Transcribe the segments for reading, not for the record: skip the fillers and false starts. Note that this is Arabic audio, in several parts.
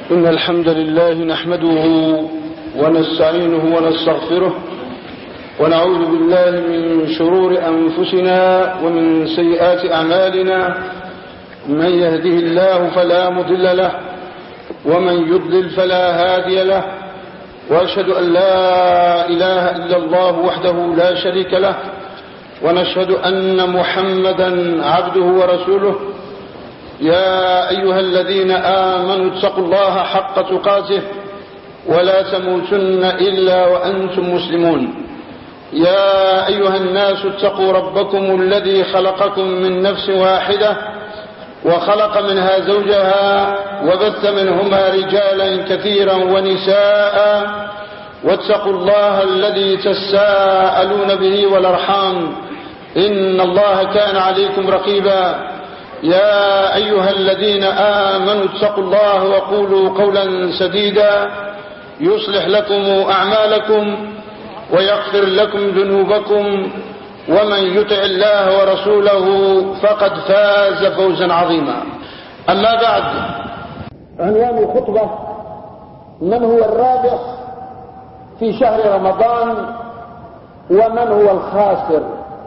إن الحمد لله نحمده ونستعينه ونستغفره ونعوذ بالله من شرور أنفسنا ومن سيئات أعمالنا. من يهده الله فلا مضل له ومن يضلل فلا هادي له، وأشهد أن لا إله إلا الله وحده لا شريك له، ونشهد أن محمدا عبده ورسوله. يا أيها الذين آمنوا اتقوا الله حق تقاته ولا تموتن إلا وأنتم مسلمون. يا أيها الناس اتقوا ربكم الذي خلقكم من نفس واحدة وخلق منها زوجها وبث منهما رجالا كثيرا ونساء، واتقوا الله الذي تساءلون به والأرحام إن الله كان عليكم رقيبا. يا أيها الذين آمنوا اتقوا الله وقولوا قولا سديدا يصلح لكم أعمالكم ويغفر لكم ذنوبكم، ومن يطع الله ورسوله فقد فاز فوزا عظيما. أما بعد، عنوان الخطبة: من هو الرابح في شهر رمضان ومن هو الخاسر؟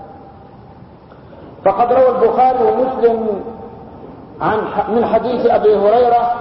فقد روى البخاري ومسلم من حديث أبي هريرة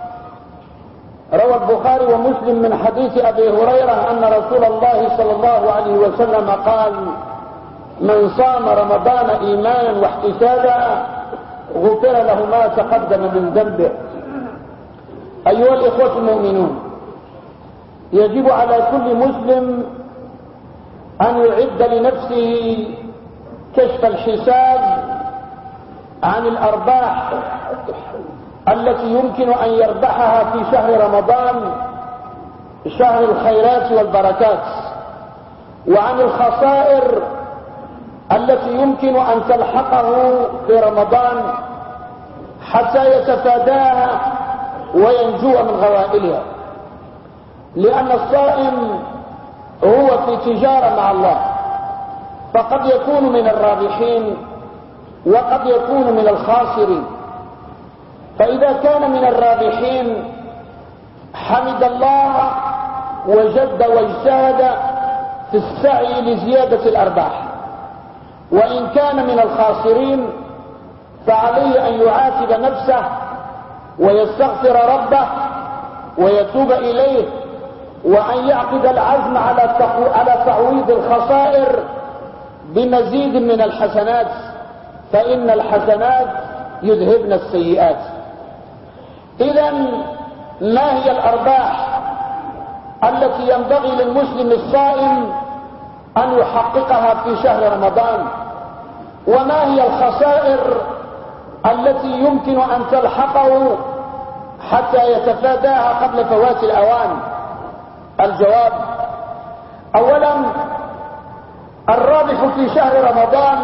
من حديث أبي هريرة أن رسول الله صلى الله عليه وسلم قال: من صام رمضان إيمانا واحتسابا غفر له ما تقدم من ذنبه. أيها الإخوة المؤمنون، يجب على كل مسلم أن يعد لنفسه كشف الحساب عن الأرباح التي يمكن أن يربحها في شهر رمضان، شهر الخيرات والبركات، وعن الخسائر التي يمكن أن تلحقه في رمضان حتى يتفاداها وينجو من غوائلها. لأن الصائم هو في تجارة مع الله، فقد يكون من الرابحين وقد يكون من الخاسرين. فإذا كان من الرابحين حمد الله وجد واجتهد في السعي لزيادة الأرباح، وإن كان من الخاسرين فعليه أن يعاتب نفسه ويستغفر ربه ويتوب إليه، وأن يعقد العزم على تعويض الخسائر بمزيد من الحسنات، فإن الحسنات يذهبن السيئات. إذن ما هي الأرباح التي ينبغي للمسلم الصائم أن يحققها في شهر رمضان؟ وما هي الخسائر التي يمكن أن تلحقه حتى يتفاداها قبل فوات الأوان؟ الجواب: أولا، الرابح في شهر رمضان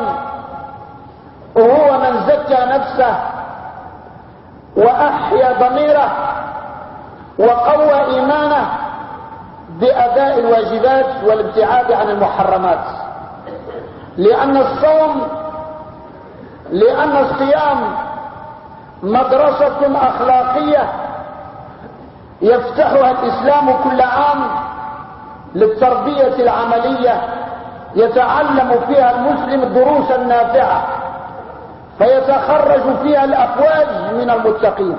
هو من زكى نفسه وأحيا ضميره وقوى إيمانه بأداء الواجبات والابتعاد عن المحرمات. لأن الصيام مدرسة أخلاقية يفتحها الإسلام كل عام للتربية العملية، يتعلم فيها المسلم الدروس النافعة فيتخرج فيها الأفواج من المتقين.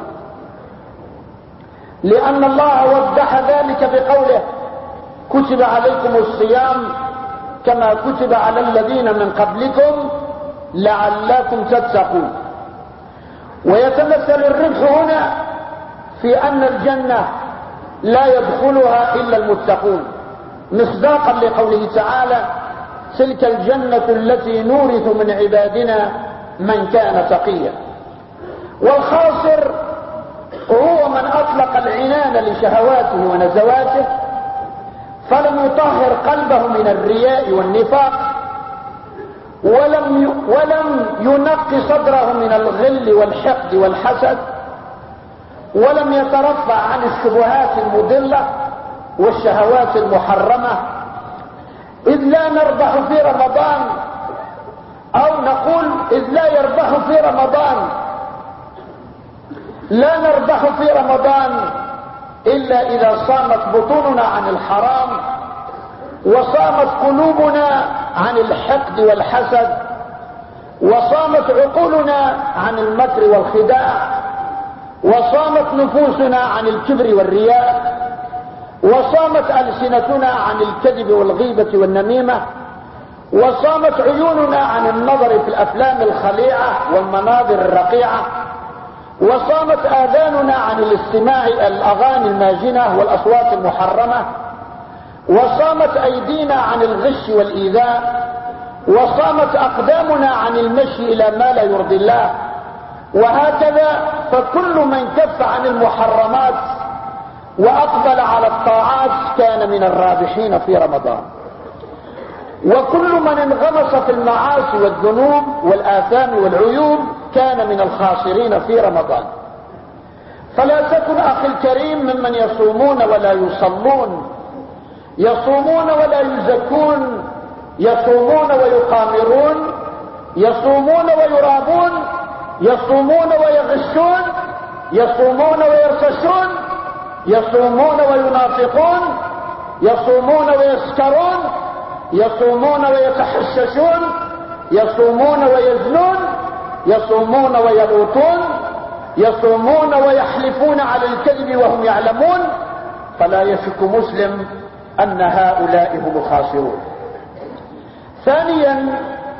لأن الله وضح ذلك بقوله: كتب عليكم الصيام كما كتب على الذين من قبلكم لعلكم تتقون. ويتمثل الربح هنا في أن الجنة لا يدخلها إلا المتقون، مصداقا لقوله تعالى: تلك الجنة التي نورث من عبادنا من كان تقيا. والخاسر هو من أطلق العنان لشهواته ونزواته فلم يطهر قلبه من الرياء والنفاق، ولم ينقي صدره من الغل والحقد والحسد، ولم يترفع عن الشبهات المضلة والشهوات المحرمة. إذ لا نربح في رمضان، أو نقول إذ لا يربح في رمضان لا نربح في رمضان إلا إذا صامت بطوننا عن الحرام، وصامت قلوبنا عن الحقد والحسد، وصامت عقولنا عن المكر والخداع، وصامت نفوسنا عن الكبر والرياء، وصامت ألسنتنا عن الكذب والغيبة والنميمة، وصامت عيوننا عن النظر في الأفلام الخليعة والمناظر الرقيعة، وصامت آذاننا عن الاستماع الأغاني الماجنة والأصوات المحرمة، وصامت أيدينا عن الغش والإيذاء، وصامت أقدامنا عن المشي إلى ما لا يرضي الله. وهكذا فكل من كف عن المحرمات وأقبل على الطاعات كان من الرابحين في رمضان، وكل من انغمس في المعاصي والذنوب والآثام والعيوب كان من الخاسرين في رمضان. فلا تكن أخي الكريم ممن يصومون ولا يصلون، يصومون ولا يزكون، يصومون ويقامرون، يصومون ويرابون، يصومون ويغشون، يصومون ويرتشون، يصومون وينافقون، يصومون ويسكرون، يصومون ويتحششون، يصومون ويزنون، يصومون ويلوطون، يصومون ويحلفون على الكذب وهم يعلمون. فلا يشك مسلم أن هؤلاء هم الخاسرون. ثانيا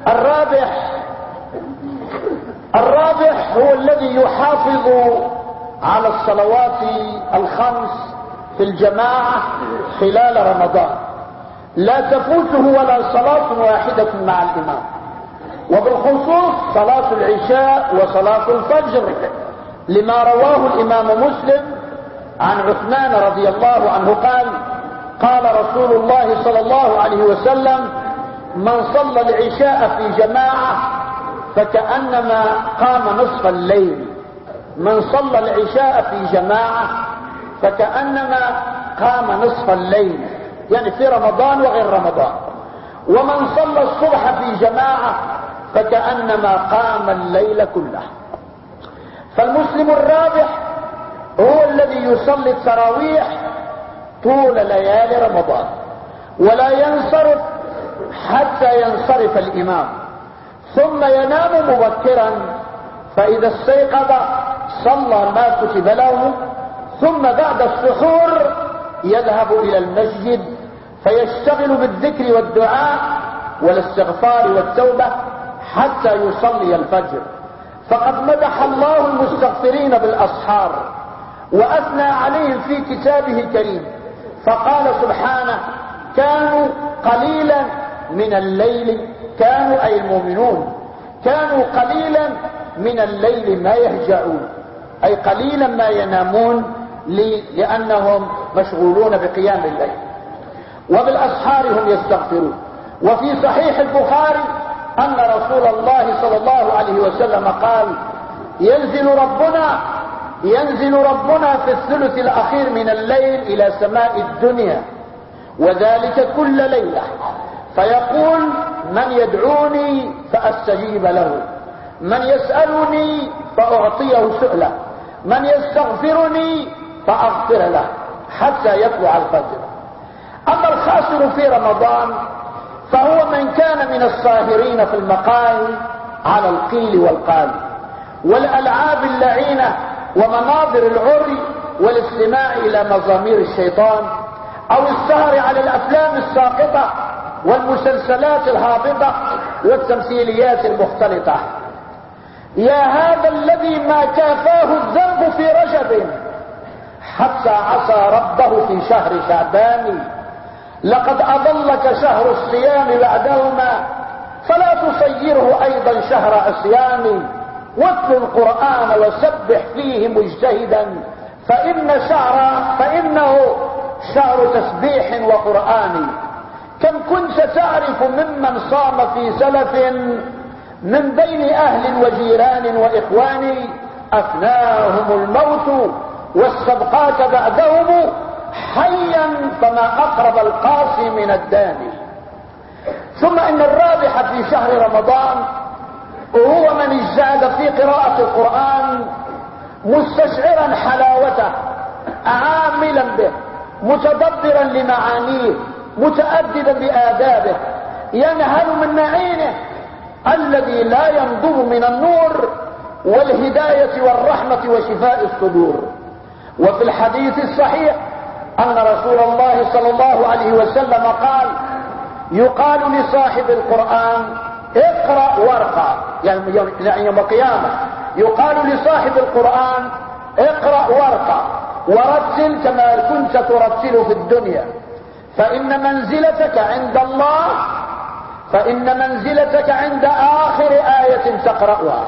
الرابح هو الذي يحافظ على الصلوات الخمس في الجماعة خلال رمضان، لا تفوته ولا صلاة واحدة مع الإمام، وبالخصوص صلاة العشاء وصلاة الفجر، لما رواه الإمام مسلم عن عثمان رضي الله عنه قال: قال رسول الله صلى الله عليه وسلم: من صلى العشاء في جماعة فكأنما قام نصف الليل. من صلى العشاء في جماعة فكأنما قام نصف الليل، يعني في رمضان وغير رمضان. ومن صلى الصبح في جماعة فكأنما قام الليل كله. فالمسلم الرابح هو الذي يصلي التراويح طول ليالي رمضان ولا ينصرف حتى ينصرف الإمام، ثم ينام مبكرا، فإذا استيقظ صلى ما كتب له، ثم بعد السحور يذهب إلى المسجد فيشتغل بالذكر والدعاء والاستغفار والتوبة حتى يصلي الفجر. فقد مدح الله المستغفرين بالأسحار وأثنى عليهم في كتابه الكريم، فقال سبحانه: كانوا قليلا من الليل، كانوا أي المؤمنون كانوا قليلا من الليل ما يهجعون، أي قليلا ما ينامون لأنهم مشغولون بقيام الليل، وبالأسحار هم يستغفرون. وفي صحيح البخاري أن رسول الله صلى الله عليه وسلم قال: ينزل ربنا في الثلث الأخير من الليل إلى سماء الدنيا، وذلك كل ليلة، فيقول: من يدعوني فأستجيب له، من يسألني فأعطيه سؤله، من يستغفرني فأغفر له، حتى يطلع الفجر. أما الخاسر في رمضان فهو من كان من الساهرين في المقال على القيل والقال والألعاب اللعينة ومناظر العري والاستماع إلى مزامير الشيطان، أو السهر على الأفلام الساقطة والمسلسلات الهابطة والتمثيليات المختلطة. يا هذا الذي ما كافاه الذنب في رجب حتى عصى ربه في شهر شعبان، لقد أضلك شهر الصيام بعدهما، فلا تصيره أيضا شهر عصيان. واتل القرآن وسبح فيه مجتهدا، فإنه شهر تسبيح وقرآن. كم كنت تعرف ممن صام في سلف من بين أهل وجيران وإخوان، أفناهم الموت والسبقات بعدهم، حيا فما أقرب القاسي من الداني. ثم إن الرابح في شهر رمضان هو من اجتهد في قراءة القرآن مستشعرا حلاوته، عاملا به، متدبرا لمعانيه، متأدبا بآدابه، ينهل من معينه الذي لا ينضب من النور والهداية والرحمة وشفاء الصدور. وفي الحديث الصحيح أن رسول الله صلى الله عليه وسلم قال: يقال لصاحب القرآن اقرأ وارقى، يعني يوم القيامة يقال لصاحب القرآن اقرأ وارقى ورتل كما كنت ترتل في الدنيا، فإن منزلتك عند آخر آية تقرأها.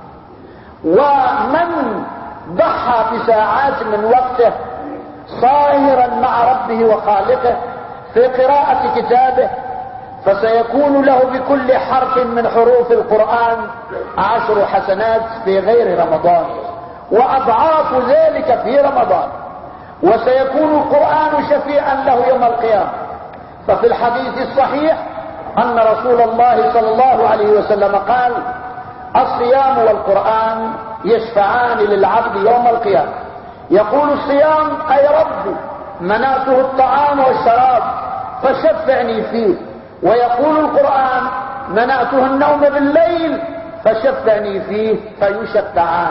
ومن ضحى بساعات من وقته صاهرا مع ربه وخالقه في قراءة كتابه فسيكون له بكل حرف من حروف القرآن 10 حسنات في غير رمضان، وأضعاف ذلك في رمضان، وسيكون القرآن شفيعا له يوم القيامة. ففي الحديث الصحيح أن رسول الله صلى الله عليه وسلم قال: الصيام والقرآن يشفعان للعبد يوم القيامة. يقول الصيام: أي رب منعته الطعام والشراب فشفعني فيه. ويقول القرآن: منعته النوم بالليل فشفعني فيه، فيشفعان.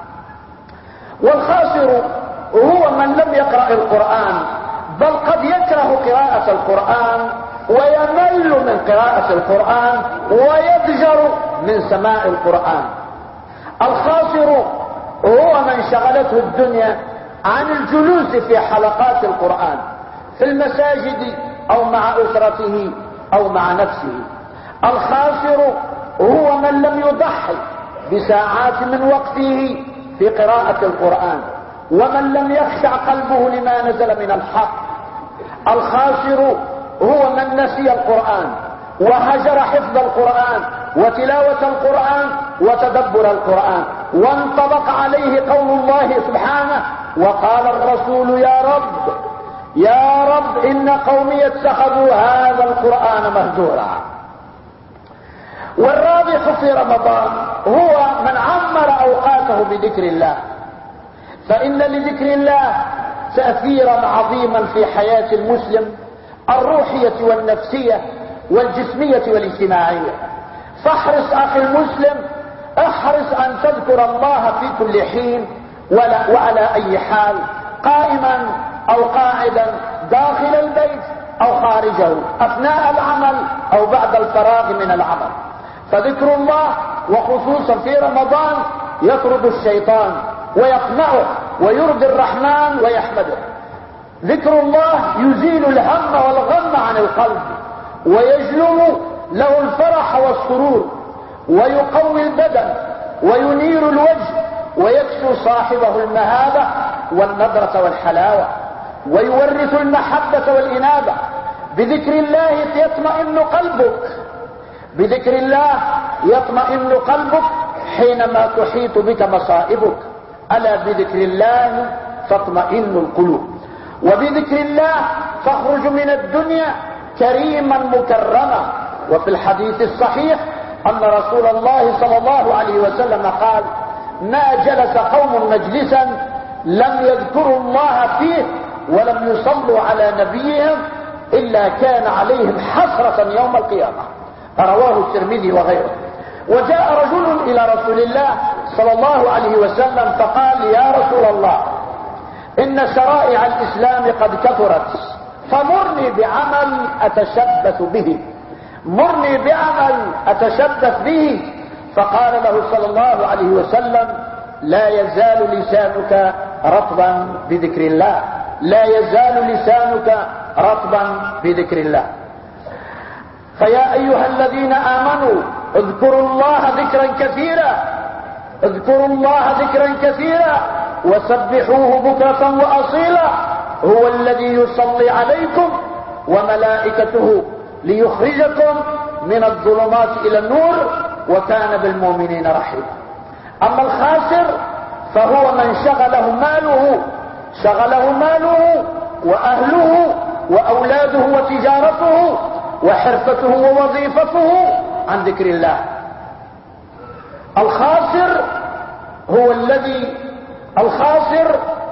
والخاسر هو من لم يقرأ القرآن، بل قد يكره قراءة القرآن ويمل من قراءة القرآن ويضجر من سماع القرآن. الخاسر هو من شغلته الدنيا عن الجلوس في حلقات القرآن في المساجد أو مع أسرته أو مع نفسه. الخاسر هو من لم يضحي بساعات من وقته في قراءة القرآن، ومن لم يخشع قلبه لما نزل من الحق. الخاسر هو من نسي القرآن وهجر حفظ القرآن وتلاوة القرآن وتدبر القرآن، وانطبق عليه قول الله سبحانه: وقال الرسول يا رب إن قومي اتخذوا هذا القرآن مهجورا. والرابح في رمضان هو من عمر أوقاته بذكر الله، فإن لذكر الله تأثيرا عظيما في حياة المسلم الروحية والنفسية والجسمية والاجتماعية. فاحرص أخي المسلم، احرص أن تذكر الله في كل حين وعلى أي حال، قائما أو قاعدا، داخل البيت أو خارجه، أثناء العمل أو بعد الفراغ من العمل. فذكر الله وخصوصا في رمضان يطرد الشيطان ويقنعه ويرضي الرحمن ويحمده. ذكر الله يزيل الهم والغم عن القلب ويجلب له الفرح والسرور، ويقوي البدن وينير الوجه ويكسو صاحبه المهابة والنضرة والحلاوة، ويورث المحبة والإنابة. بذكر الله يطمئن قلبك، بذكر الله يطمئن قلبك حينما تحيط بك مصائبك. ألا بذكر الله تطمئن القلوب، وبذكر الله تخرج من الدنيا كريما مكرما. وفي الحديث الصحيح أن رسول الله صلى الله عليه وسلم قال: ما جلس قوم مجلسا لم يذكروا الله فيه ولم يصلوا على نبيهم إلا كان عليهم حسرة يوم القيامة. رواه الترمذي وغيره. وجاء رجل إلى رسول الله صلى الله عليه وسلم فقال: يا رسول الله، إن شرائع الإسلام قد كثرت، فمرني بعمل أتشبث به، مرني بعمل أتشبث به. فقال له صلى الله عليه وسلم: لا يزال لسانك رطبا بذكر الله، لا يزال لسانك رطبا بذكر الله. فيا أيها الذين آمنوا اذكروا الله ذكرا كثيرا، اذكروا الله ذكرا كثيرا وسبحوه بكرة وأصيلا، هو الذي يصلي عليكم وملائكته ليخرجكم من الظلمات إلى النور وكان بالمؤمنين رحيما. أما الخاسر فهو من شغله ماله وأهله وأولاده وتجارته وحرفته ووظيفته عن ذكر الله.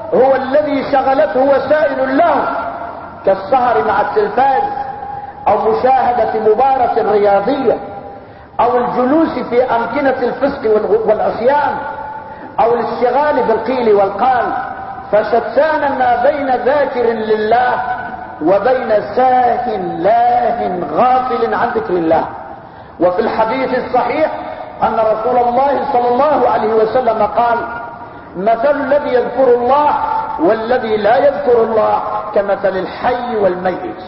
هو الذي شغلته وسائل له كالسهر مع التلفاز او مشاهدة مباراة رياضية او الجلوس في امكنة الفسق والعصيان او الاشتغال بالقيل والقال. فشتان ما بين ذاكر لله وبين ساه لاه غافل عن ذكر الله. وفي الحديث الصحيح ان رسول الله صلى الله عليه وسلم قال: مثل الذي يذكر الله والذي لا يذكر الله كمثل الحي والميت.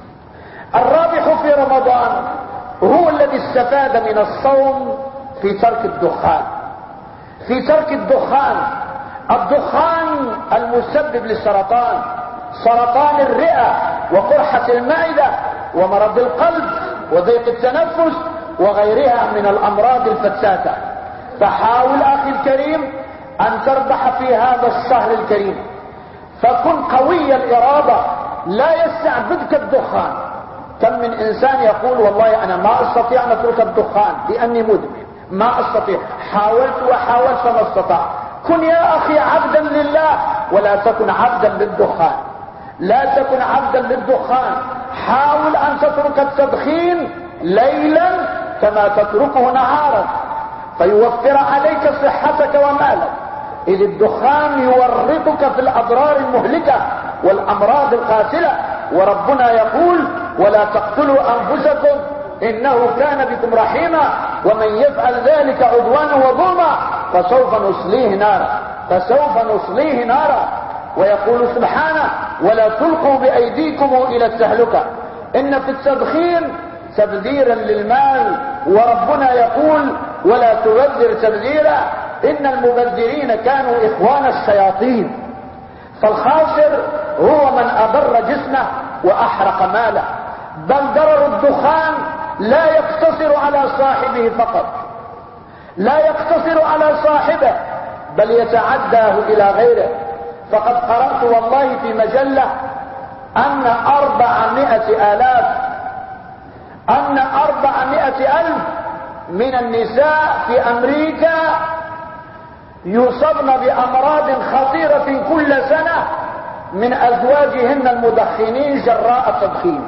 الرابح في رمضان هو الذي استفاد من الصوم في ترك الدخان، في ترك الدخان. الدخان المسبب للسرطان، سرطان الرئة وقرحة المعدة ومرض القلب وضيق التنفس وغيرها من الأمراض الفتاتة. فحاول أخي الكريم أن تربح في هذا الشهر الكريم، فكن قوي الإرادة، لا يستعبدك الدخان. كم من إنسان يقول: والله أنا ما أستطيع أن أترك الدخان لأني مدمن، ما أستطيع، حاولت وحاولت فما استطاع. كن يا أخي عبدا لله ولا تكن عبدا للدخان، لا تكن عبدا للدخان. حاول أن تترك التدخين ليلا كما تتركه نهارا فيوفر عليك صحتك ومالك، إذ الدخان يورطك في الأضرار المهلكة والأمراض القاتلة. وربنا يقول: ولا تقتلوا أنفسكم إنه كان بكم رحيما ومن يفعل ذلك عدوانا وظلما فسوف نصليه نارا، فسوف نصليه نارا. ويقول سبحانه: ولا تلقوا بأيديكم إلى التهلكة. إن في التدخين تبذيرا للمال، وربنا يقول: ولا تبذر تبذيرا إن المبذرين كانوا إخوان الشياطين. فالخاسر هو من أضر جسمه وأحرق ماله. بل ضرر الدخان لا يقتصر على صاحبه فقط، لا يقتصر على صاحبه بل يتعداه إلى غيره. فقد قرأت والله في مجلة أن 400,000 من النساء في أمريكا يصبن بأمراض خطيرة كل سنة من أزواجهن المدخنين جراء التدخين،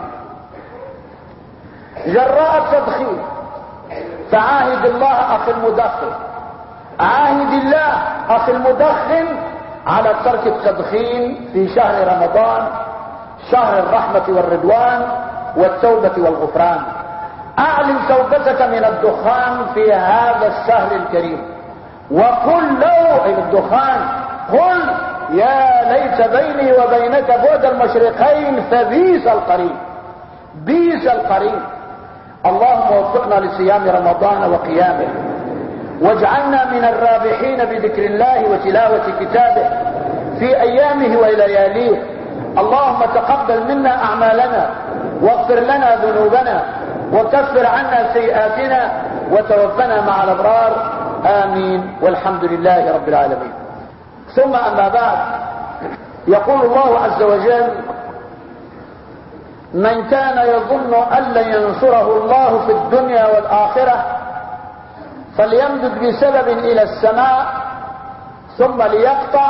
جراء التدخين. فعاهد الله أخي المدخن، عاهد الله أخي المدخن على ترك التدخين في شهر رمضان، شهر الرحمة والرضوان والتوبة والغفران. أعلن توبتك من الدخان في هذا الشهر الكريم، وقل له أي الدخان: قل يا ليت بيني وبينك بعد المشرقين فبئس القرين، بئس القرين. اللهم وفقنا لصيام رمضان وقيامه، واجعلنا من الرابحين بذكر الله وتلاوة كتابه في أيامه ولياليه. اللهم تقبل منا أعمالنا واغفر لنا ذنوبنا وكفر عنا سيئاتنا وتوفنا مع الأبرار، آمين، والحمد لله رب العالمين. ثم أما بعد، يقول الله عز وجل: من كان يظن أن لن ينصره الله في الدنيا والآخرة فليمدد بسبب إلى السماء ثم ليقطع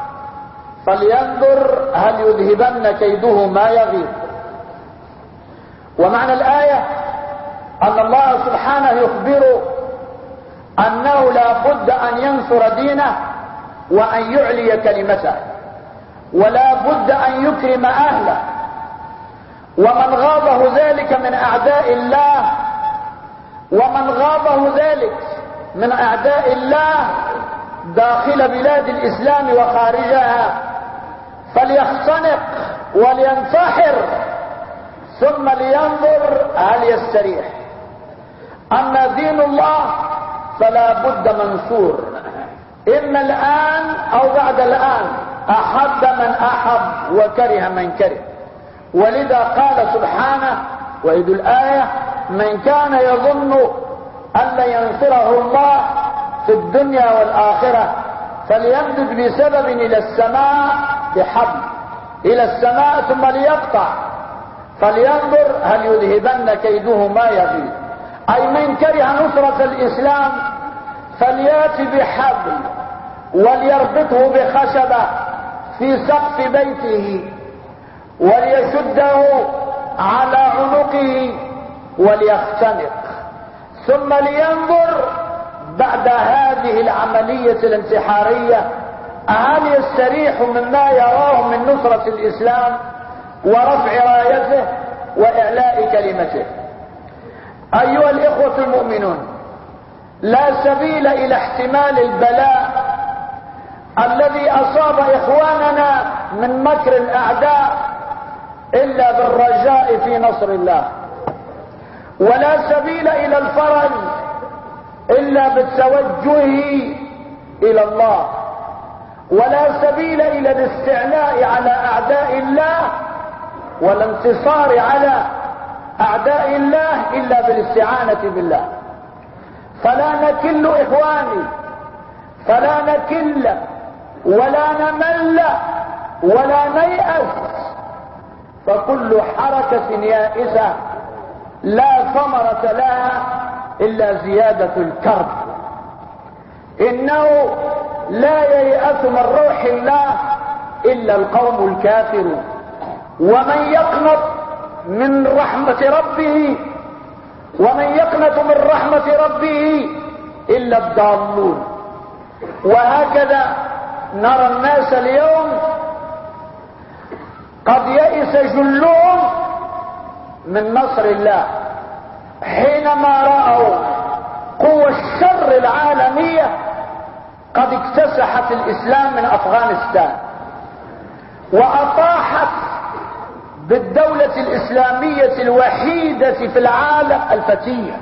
فلينظر هل يذهبن كيده ما يغيظ. ومعنى الآية أن الله سبحانه يخبر أنه لا بد أن ينصر دينه وأن يعلي كلمته، ولا بد أن يكرم أهله. ومن غاضه ذلك من أعداء الله، ومن غاضه ذلك من أعداء الله داخل بلاد الإسلام وخارجها فليختنق ولينتحر ثم لينظر هل يستريح. أما دين الله فلا بد منصور، إما الآن أو بعد الآن، أحب من أحب وكره من كره. ولذا قال سبحانه وإذ الآية: من كان يظن أن لن ينصره الله في الدنيا والآخرة فليمدد بسبب إلى السماء بحبل إلى السماء ثم ليقطع فلينظر هل يذهبن كيده ما يغيظ. أي من كره نصرة الإسلام فليأتي بحبل وليربطه بخشبة في سقف بيته وليشده على عنقه وليختنق، ثم لينظر بعد هذه العملية الانتحارية هل يستريح مما يراه من نصرة الإسلام ورفع رايته وإعلاء كلمته. أيها الإخوة المؤمنون، لا سبيل إلى احتمال البلاء الذي أصاب إخواننا من مكر الأعداء إلا بالرجاء في نصر الله، ولا سبيل إلى الفرج إلا بالتوجه إلى الله، ولا سبيل إلى الاستعلاء على أعداء الله والانتصار على أعداء الله إلا بالاستعانة بالله. فلا نكل إخواني، فلا نكل ولا نمل ولا نيأس، فكل حركة يائسة لا ثمرة لها إلا زيادة الكرب. إنه لا ييأس من روح الله إلا القوم الكافرون، ومن يقنط من رحمة ربه إلا الضالون. وهكذا نرى الناس اليوم قد يئس جلهم من نصر الله حينما رأوا قوى الشر العالمية قد اكتسحت الإسلام من أفغانستان وأطاحت بالدولة الإسلامية الوحيدة في العالم الفتية،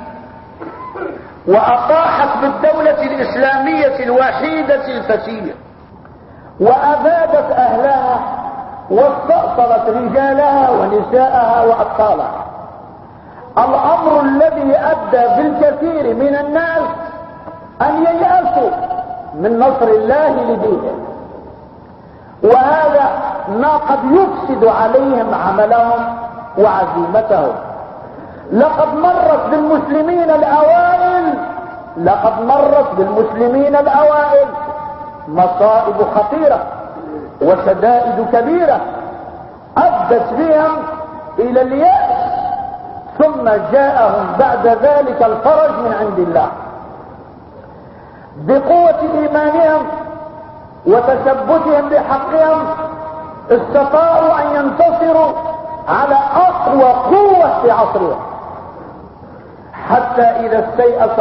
وأطاحت بالدولة الإسلامية الوحيدة الفتية، وأبادت أهلها واستأصلت رجالها ونساءها وأطفالها. الأمر الذي أدى بالكثير من الناس أن ييأسوا من نصر الله لدينه، وهذا ما قد يفسد عليهم عملهم وعزيمتهم. لقد مرت بالمسلمين الأوائل مصائب خطيرة وشدائد كبيرة أدت بهم إلى اليأس، ثم جاءهم بعد ذلك الفرج من عند الله. بقوة إيمانهم وتثبتهم بحقهم استطاعوا أن ينتصروا على أقوى قوة في عصرهم، حتى إذا استيأس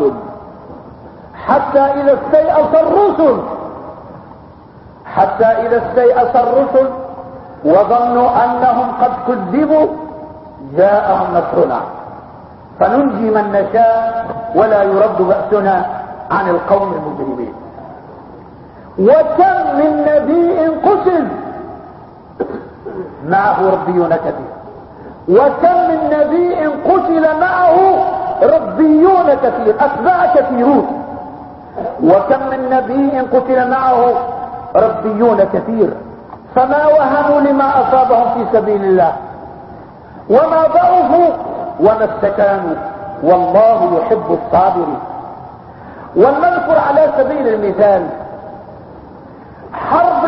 الرسل وظنوا أنهم قد كذبوا جاءهم نصرنا فننجي من نشاء ولا يرد بأسنا عن القوم المجرمين. وكم من نبي قتل معه ربيون كثير، وكم من نبي قتل معه ربيون كثير، أتباع كثيرون، وكم من نبي قتل معه ربيون كثير، فما وهنوا لما أصابهم في سبيل الله، وما ضعفوا وما استكانوا، والله يحب الصابرين. ولنذكر على سبيل المثال حرب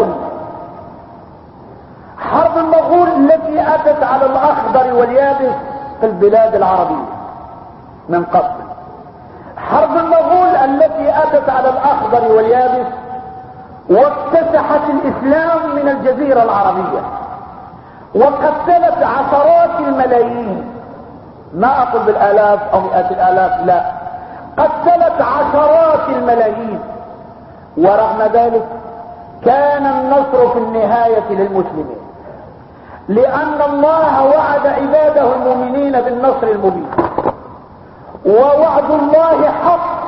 المغول التي أتت على الأخضر واليابس في البلاد العربية من قبل. حرب المغول التي أتت على الأخضر واليابس واكتسحت الإسلام من الجزيرة العربية وقتلت عشرات الملايين، ما أقول بالآلاف أو مئات الآلاف، لا، قتلت عشرات الملايين. ورغم ذلك كان النصر في النهاية للمسلمين، لأن الله وعد عباده المؤمنين بالنصر المبين، ووعد الله حق.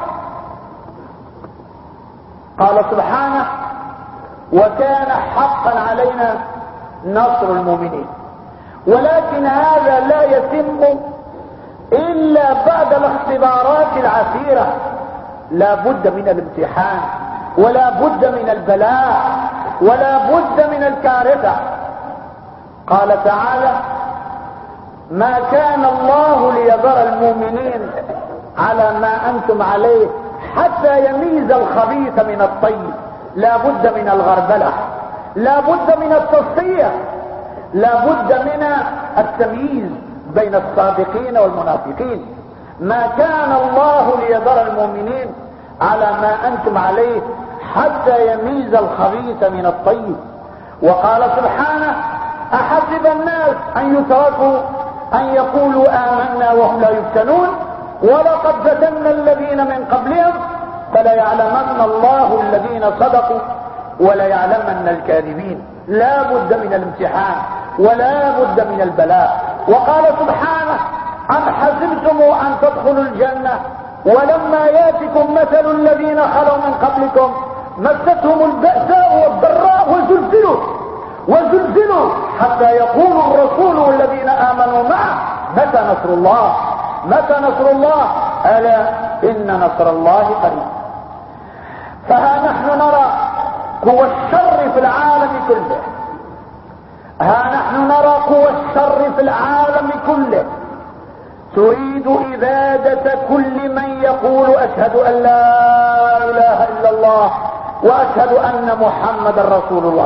قال سبحانه: وكان حقا علينا نصر المؤمنين. ولكن هذا لا يتم إلا بعد الاختبارات العسيرة، لا بد من الامتحان، ولا بد من البلاء، ولا بد من الكارثة. قال تعالى: ما كان الله ليذر المؤمنين على ما أنتم عليه حتى يميز الخبيث من الطيب، لا بد من الغربلة، لا بد من التصفية، لا بد من التمييز بين الصادقين والمنافقين. ما كان الله ليذر المؤمنين على ما أنتم عليه حتى يميز الخبيث من الطيب. وقال سبحانه: أحسب الناس أن يتركوا أن يقولوا آمنا وهم لا يفتنون ولقد فتنا الذين من قبلهم فليعلمن الله الذين صدقوا وليعلمن الكاذبين. لا بد من الامتحان ولا بد من البلاء. وقال سبحانه: أم حسبتم أن تدخلوا الجنة ولما ياتكم مثل الذين خلوا من قبلكم مستهم البأساء والضراء وزلزلوا حتى يقول الرسول والذين آمنوا معه متى نصر الله متى نصر الله ألا إن نصر الله قريب. فها نحن نرى قوى الشر في العالم كله، ها نحن نرى قوى الشر في العالم كله تريد إبادة كل من يقول أشهد أن لا إله إلا الله وأشهد أن محمد رسول الله.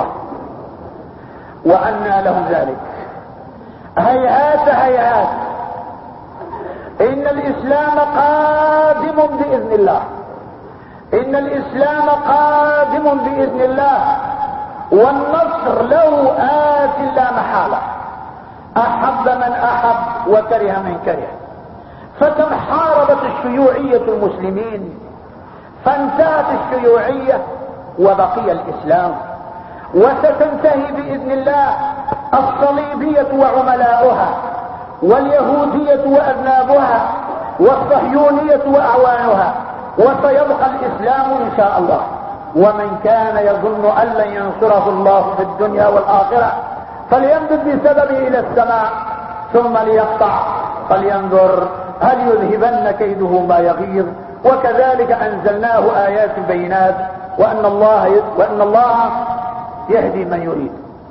وأنى لهم ذلك؟ هيهات هيهات. إن الإسلام قادم بإذن الله، إن الإسلام قادم بإذن الله، والنصر له آت لا محالة، أحب من أحب وكره من كره. فكم حاربت الشيوعية المسلمين فانتهت الشيوعية وبقي الإسلام، وستنتهي بإذن الله الصليبية وعملاؤها واليهودية وأذنابها والصهيونية وأعوانها، وسيبقى الإسلام إن شاء الله. ومن كان يظن أن لن ينصره الله في الدنيا والآخرة فليمدد بسببه إلى السماء ثم ليقطع فلينظر هل يذهبن كيده ما يغيظ. وكذلك أنزلناه آيات بينات وأن الله يهدي من يريد.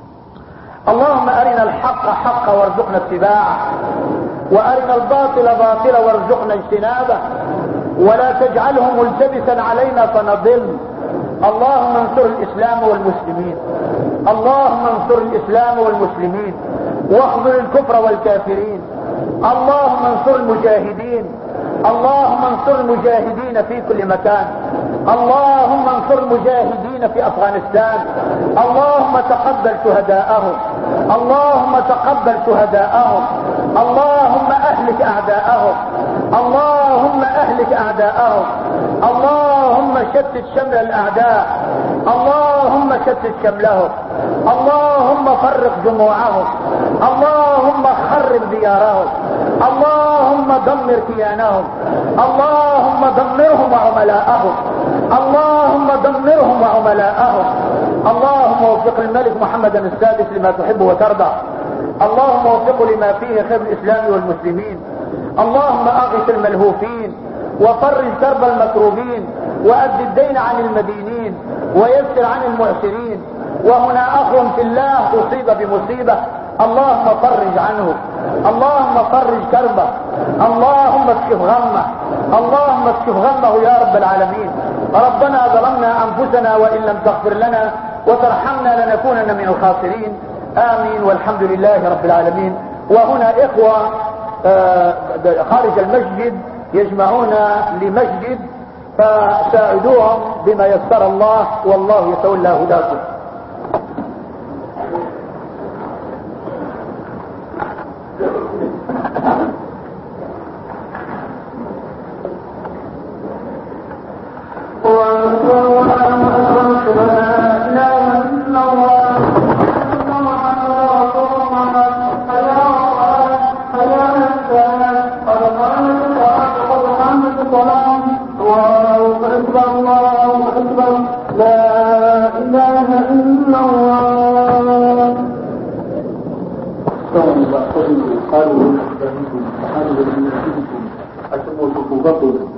اللهم أرنا الحق حقا وارزقنا اتباعه، وأرنا الباطل باطلا وارزقنا اجتنابه، ولا تجعله ملتبسا علينا فنضل. اللهم انصر الإسلام والمسلمين، اللهم انصر الإسلام والمسلمين واخذل الكفر والكافرين. اللهم انصر المجاهدين، اللهم انصر المجاهدين في كل مكان، اللهم انصر المجاهدين في أفغانستان. اللهم تقبل شهداءهم، اللهم تقبل شهداءهم، اللهم أهلك أعداءهم، اللهم أهلك أعداءهم، اللهم شتت شمل الأعداء، اللهم شتت شملهم، اللهم فرق جموعهم، اللهم خرب ديارهم، اللهم دمر كيانهم، اللهم دمرهم وعملاءهم، اللهم دمرهم وعملاءهم. اللهم وفق الملك محمد السادس لما تحب وترضى، اللهم وفقه لما فيه خير الإسلام والمسلمين. اللهم أغث الملهوفين وفرج كرب المكروبين وأد الدين عن المدينين ويسر عن المعسرين. وهنا أخ في الله أصيب بمصيبة، اللهم فرج عنه، اللهم فرج كربه، اللهم اكشف غمه، اللهم اكشف غمه يا رب العالمين. ربنا ظلمنا أنفسنا وإن لم تغفر لنا وترحمنا لنكونن من الخاسرين. آمين والحمد لله رب العالمين. وهنا إخوة خارج المسجد يجمعون لمسجد، فساعدوهم بما يسر الله، والله يتولى هداكم. قالوا أتموا صفوفكم